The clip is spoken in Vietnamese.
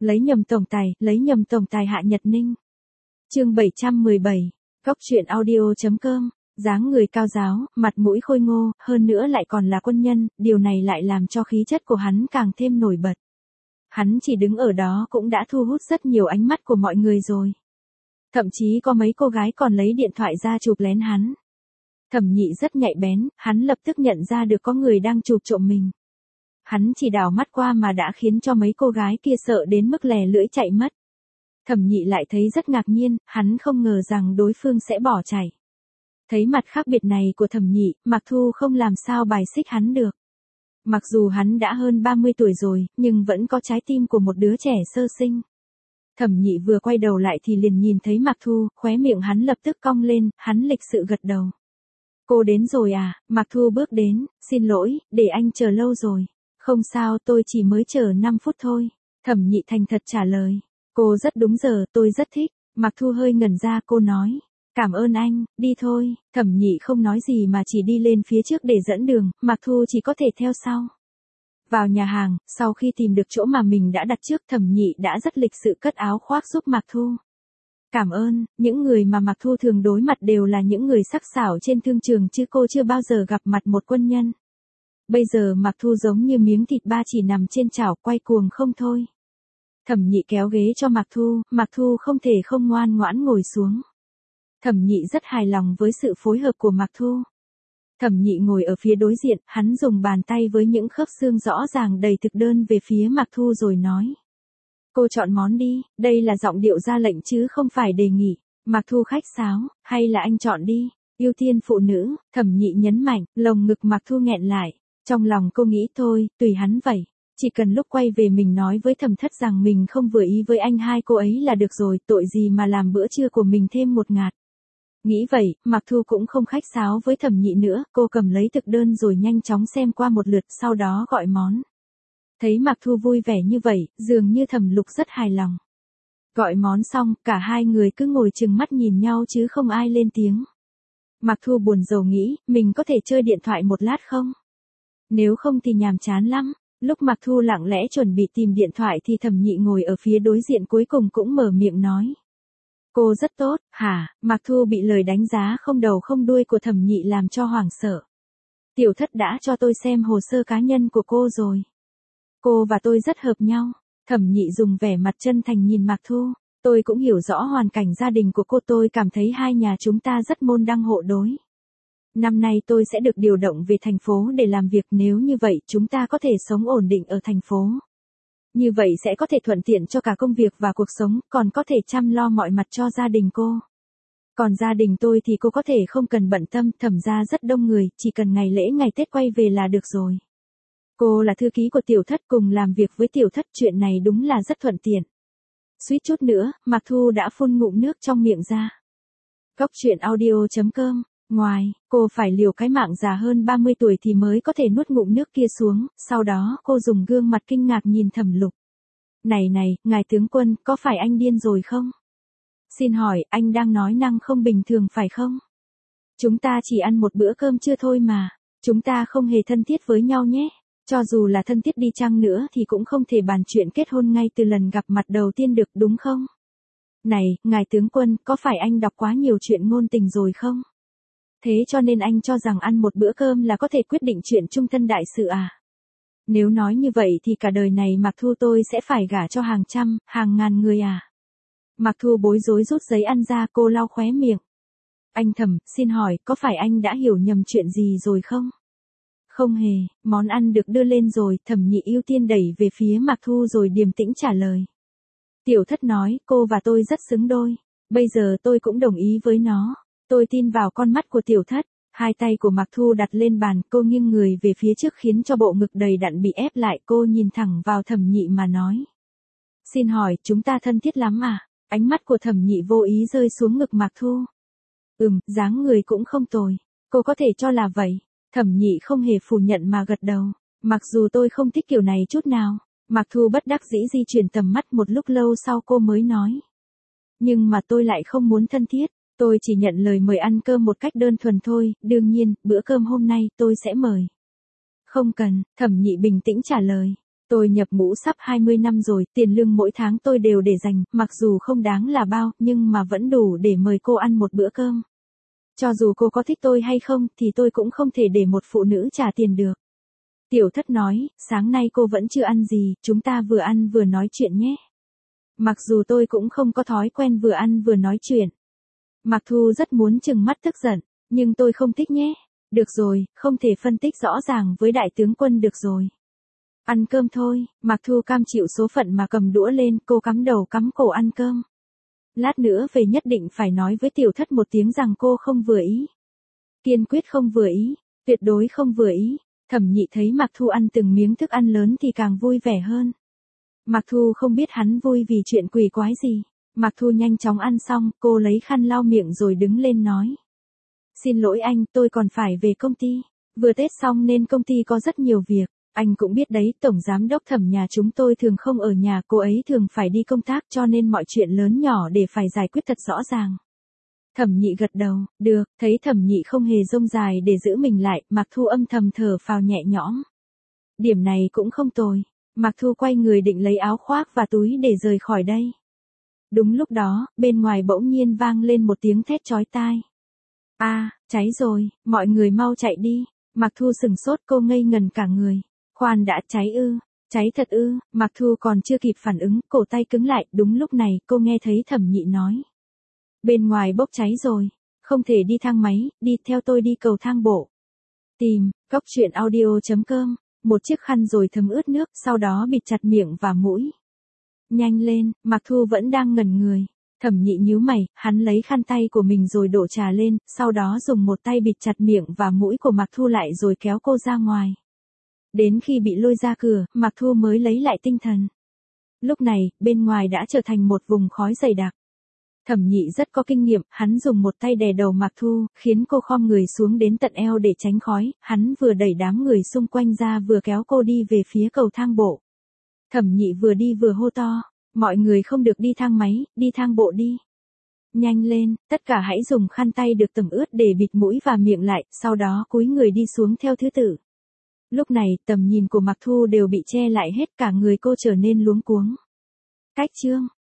lấy nhầm tổng tài Hạ Nhật Ninh. Chương 717, Góc truyện audio.com. Dáng người cao ráo, mặt mũi khôi ngô, hơn nữa lại còn là quân nhân, điều này lại làm cho khí chất của hắn càng thêm nổi bật. Hắn chỉ đứng ở đó cũng đã thu hút rất nhiều ánh mắt của mọi người rồi. Thậm chí có mấy cô gái còn lấy điện thoại ra chụp lén hắn. Thẩm Nhị rất nhạy bén, hắn lập tức nhận ra được có người đang chụp trộm mình. Hắn chỉ đảo mắt qua mà đã khiến cho mấy cô gái kia sợ đến mức lè lưỡi chạy mất. Thẩm Nhị lại thấy rất ngạc nhiên, hắn không ngờ rằng đối phương sẽ bỏ chạy. Thấy mặt khác biệt này của Thẩm Nhị, Mạc Thu không làm sao bài xích hắn được. Mặc dù hắn đã hơn 30 tuổi rồi, nhưng vẫn có trái tim của một đứa trẻ sơ sinh. Thẩm Nhị vừa quay đầu lại thì liền nhìn thấy Mạc Thu, khóe miệng hắn lập tức cong lên, hắn lịch sự gật đầu. Cô đến rồi à? Mạc Thu bước đến, xin lỗi, để anh chờ lâu rồi. Không sao, tôi chỉ mới chờ 5 phút thôi. Thẩm Nhị thành thật trả lời. Cô rất đúng giờ, tôi rất thích. Mạc Thu hơi ngẩn ra, cô nói. Cảm ơn anh, đi thôi. Thẩm Nhị không nói gì mà chỉ đi lên phía trước để dẫn đường, Mạc Thu chỉ có thể theo sau. Vào nhà hàng, sau khi tìm được chỗ mà mình đã đặt trước, Thẩm Nhị đã rất lịch sự cất áo khoác giúp Mạc Thu. Cảm ơn, những người mà Mạc Thu thường đối mặt đều là những người sắc sảo trên thương trường chứ cô chưa bao giờ gặp mặt một quân nhân. Bây giờ Mạc Thu giống như miếng thịt ba chỉ nằm trên chảo quay cuồng không thôi. Thẩm Nhị kéo ghế cho Mạc Thu không thể không ngoan ngoãn ngồi xuống. Thẩm Nhị rất hài lòng với sự phối hợp của Mạc Thu. Thẩm Nhị ngồi ở phía đối diện, hắn dùng bàn tay với những khớp xương rõ ràng đầy thực đơn về phía Mạc Thu rồi nói. Cô chọn món đi, đây là giọng điệu ra lệnh chứ không phải đề nghị. Mạc Thu khách sáo, hay là anh chọn đi, ưu tiên phụ nữ, Thẩm Nhị nhấn mạnh, lồng ngực Mạc Thu nghẹn lại. Trong lòng cô nghĩ thôi, tùy hắn vậy. Chỉ cần lúc quay về mình nói với Thẩm Thất rằng mình không vừa ý với anh hai cô ấy là được rồi, tội gì mà làm bữa trưa của mình thêm một ngạt. Nghĩ vậy, Mạc Thu cũng không khách sáo với Thẩm Nhị nữa, cô cầm lấy thực đơn rồi nhanh chóng xem qua một lượt, sau đó gọi món. Thấy Mạc Thu vui vẻ như vậy, dường như Thẩm Lục rất hài lòng. Gọi món xong, cả hai người cứ ngồi chừng mắt nhìn nhau chứ không ai lên tiếng. Mạc Thu buồn rầu nghĩ, mình có thể chơi điện thoại một lát không? Nếu không thì nhàm chán lắm. Lúc Mạc Thu lặng lẽ chuẩn bị tìm điện thoại thì Thẩm Nhị ngồi ở phía đối diện cuối cùng cũng mở miệng nói. Cô rất tốt, hả? Mạc Thu bị lời đánh giá không đầu không đuôi của Thẩm Nhị làm cho hoảng sợ. Tiểu Thất đã cho tôi xem hồ sơ cá nhân của cô rồi. Cô và tôi rất hợp nhau. Thẩm Nhị dùng vẻ mặt chân thành nhìn Mạc Thu. Tôi cũng hiểu rõ hoàn cảnh gia đình của cô, tôi cảm thấy hai nhà chúng ta rất môn đăng hộ đối. Năm nay tôi sẽ được điều động về thành phố để làm việc, nếu như vậy chúng ta có thể sống ổn định ở thành phố. Như vậy sẽ có thể thuận tiện cho cả công việc và cuộc sống, còn có thể chăm lo mọi mặt cho gia đình cô. Còn gia đình tôi thì cô có thể không cần bận tâm, Thẩm gia rất đông người, chỉ cần ngày lễ ngày Tết quay về là được rồi. Cô là thư ký của Tiểu Thất, cùng làm việc với Tiểu Thất, chuyện này đúng là rất thuận tiện. Suýt chút nữa, Mạc Thu đã phun ngụm nước trong miệng ra. Góc truyện audio.com. Ngoài, cô phải liều cái mạng già hơn 30 tuổi thì mới có thể nuốt ngụm nước kia xuống, sau đó cô dùng gương mặt kinh ngạc nhìn Thẩm Lục. Này, ngài tướng quân, có phải anh điên rồi không? Xin hỏi, anh đang nói năng không bình thường phải không? Chúng ta chỉ ăn một bữa cơm trưa thôi mà, chúng ta không hề thân thiết với nhau nhé. Cho dù là thân thiết đi chăng nữa thì cũng không thể bàn chuyện kết hôn ngay từ lần gặp mặt đầu tiên được, đúng không? Này, ngài tướng quân, có phải anh đọc quá nhiều chuyện ngôn tình rồi không? Thế cho nên anh cho rằng ăn một bữa cơm là có thể quyết định chuyện chung thân đại sự à? Nếu nói như vậy thì cả đời này Mạc Thu tôi sẽ phải gả cho hàng trăm, hàng ngàn người à? Mạc Thu bối rối rút giấy ăn ra, cô lau khóe miệng. Anh Thẩm, xin hỏi, có phải anh đã hiểu nhầm chuyện gì rồi không? Không hề, món ăn được đưa lên rồi, Thẩm Nhị ưu tiên đẩy về phía Mạc Thu rồi điềm tĩnh trả lời. Tiểu Thất nói, cô và tôi rất xứng đôi. Bây giờ tôi cũng đồng ý với nó. Tôi tin vào con mắt của Tiểu Thất. Hai tay của Mạc Thu đặt lên bàn, cô nghiêng người về phía trước khiến cho bộ ngực đầy đặn bị ép lại, cô nhìn thẳng vào Thẩm Nhị mà nói. Xin hỏi, chúng ta thân thiết lắm à? Ánh mắt của Thẩm Nhị vô ý rơi xuống ngực Mạc Thu. Dáng người cũng không tồi. Cô có thể cho là vậy. Thẩm Nhị không hề phủ nhận mà gật đầu. Mặc dù tôi không thích kiểu này chút nào. Mạc Thu bất đắc dĩ di chuyển tầm mắt, một lúc lâu sau cô mới nói. Nhưng mà tôi lại không muốn thân thiết. Tôi chỉ nhận lời mời ăn cơm một cách đơn thuần thôi, đương nhiên, bữa cơm hôm nay tôi sẽ mời. Không cần, Thẩm Nhị bình tĩnh trả lời. Tôi nhập ngũ sắp 20 năm rồi, tiền lương mỗi tháng tôi đều để dành, mặc dù không đáng là bao, nhưng mà vẫn đủ để mời cô ăn một bữa cơm. Cho dù cô có thích tôi hay không, thì tôi cũng không thể để một phụ nữ trả tiền được. Tiểu Thất nói, sáng nay cô vẫn chưa ăn gì, chúng ta vừa ăn vừa nói chuyện nhé. Mặc dù tôi cũng không có thói quen vừa ăn vừa nói chuyện. Mạc Thu rất muốn trừng mắt tức giận, nhưng tôi không thích nhé. Được rồi, không thể phân tích rõ ràng với đại tướng quân được rồi. Ăn cơm thôi, Mạc Thu cam chịu số phận mà cầm đũa lên, cô cắm đầu cắm cổ ăn cơm. Lát nữa về nhất định phải nói với Tiểu Thất một tiếng rằng cô không vừa ý. Kiên quyết không vừa ý, tuyệt đối không vừa ý. Thẩm Nhị thấy Mạc Thu ăn từng miếng thức ăn lớn thì càng vui vẻ hơn. Mạc Thu không biết hắn vui vì chuyện quỷ quái gì. Mạc Thu nhanh chóng ăn xong, cô lấy khăn lau miệng rồi đứng lên nói. Xin lỗi anh, tôi còn phải về công ty. Vừa Tết xong nên công ty có rất nhiều việc. Anh cũng biết đấy, tổng giám đốc Thẩm nhà chúng tôi thường không ở nhà, cô ấy thường phải đi công tác cho nên mọi chuyện lớn nhỏ để phải giải quyết thật rõ ràng. Thẩm Nhị gật đầu, được, thấy Thẩm Nhị không hề rông dài để giữ mình lại, Mạc Thu âm thầm thở phào nhẹ nhõm. Điểm này cũng không tồi. Mạc Thu quay người định lấy áo khoác và túi để rời khỏi đây. Đúng lúc đó, bên ngoài bỗng nhiên vang lên một tiếng thét chói tai. Cháy rồi, mọi người mau chạy đi. Mạc Thu sừng sốt, cô ngây ngần cả người. Khoan đã, cháy ư? Cháy thật ư? Mạc Thu còn chưa kịp phản ứng, cổ tay cứng lại, đúng lúc này, cô nghe thấy Thẩm Nhị nói. Bên ngoài bốc cháy rồi, không thể đi thang máy, đi theo tôi đi cầu thang bộ. Tìm, coctruyện.audio.com, một chiếc khăn rồi thấm ướt nước, sau đó bịt chặt miệng và mũi. Nhanh lên, Mạc Thu vẫn đang ngẩn người. Thẩm Nhị nhíu mày, hắn lấy khăn tay của mình rồi đổ trà lên, sau đó dùng một tay bịt chặt miệng và mũi của Mạc Thu lại rồi kéo cô ra ngoài. Đến khi bị lôi ra cửa, Mạc Thu mới lấy lại tinh thần. Lúc này, bên ngoài đã trở thành một vùng khói dày đặc. Thẩm Nhị rất có kinh nghiệm, hắn dùng một tay đè đầu Mạc Thu, khiến cô khom người xuống đến tận eo để tránh khói, hắn vừa đẩy đám người xung quanh ra vừa kéo cô đi về phía cầu thang bộ. Thẩm Nhị vừa đi vừa hô to, mọi người không được đi thang máy, đi thang bộ đi. Nhanh lên, tất cả hãy dùng khăn tay được tẩm ướt để bịt mũi và miệng lại, sau đó cúi người đi xuống theo thứ tự. Lúc này, tầm nhìn của Mạc Thu đều bị che lại hết, cả người cô trở nên luống cuống. Cách chương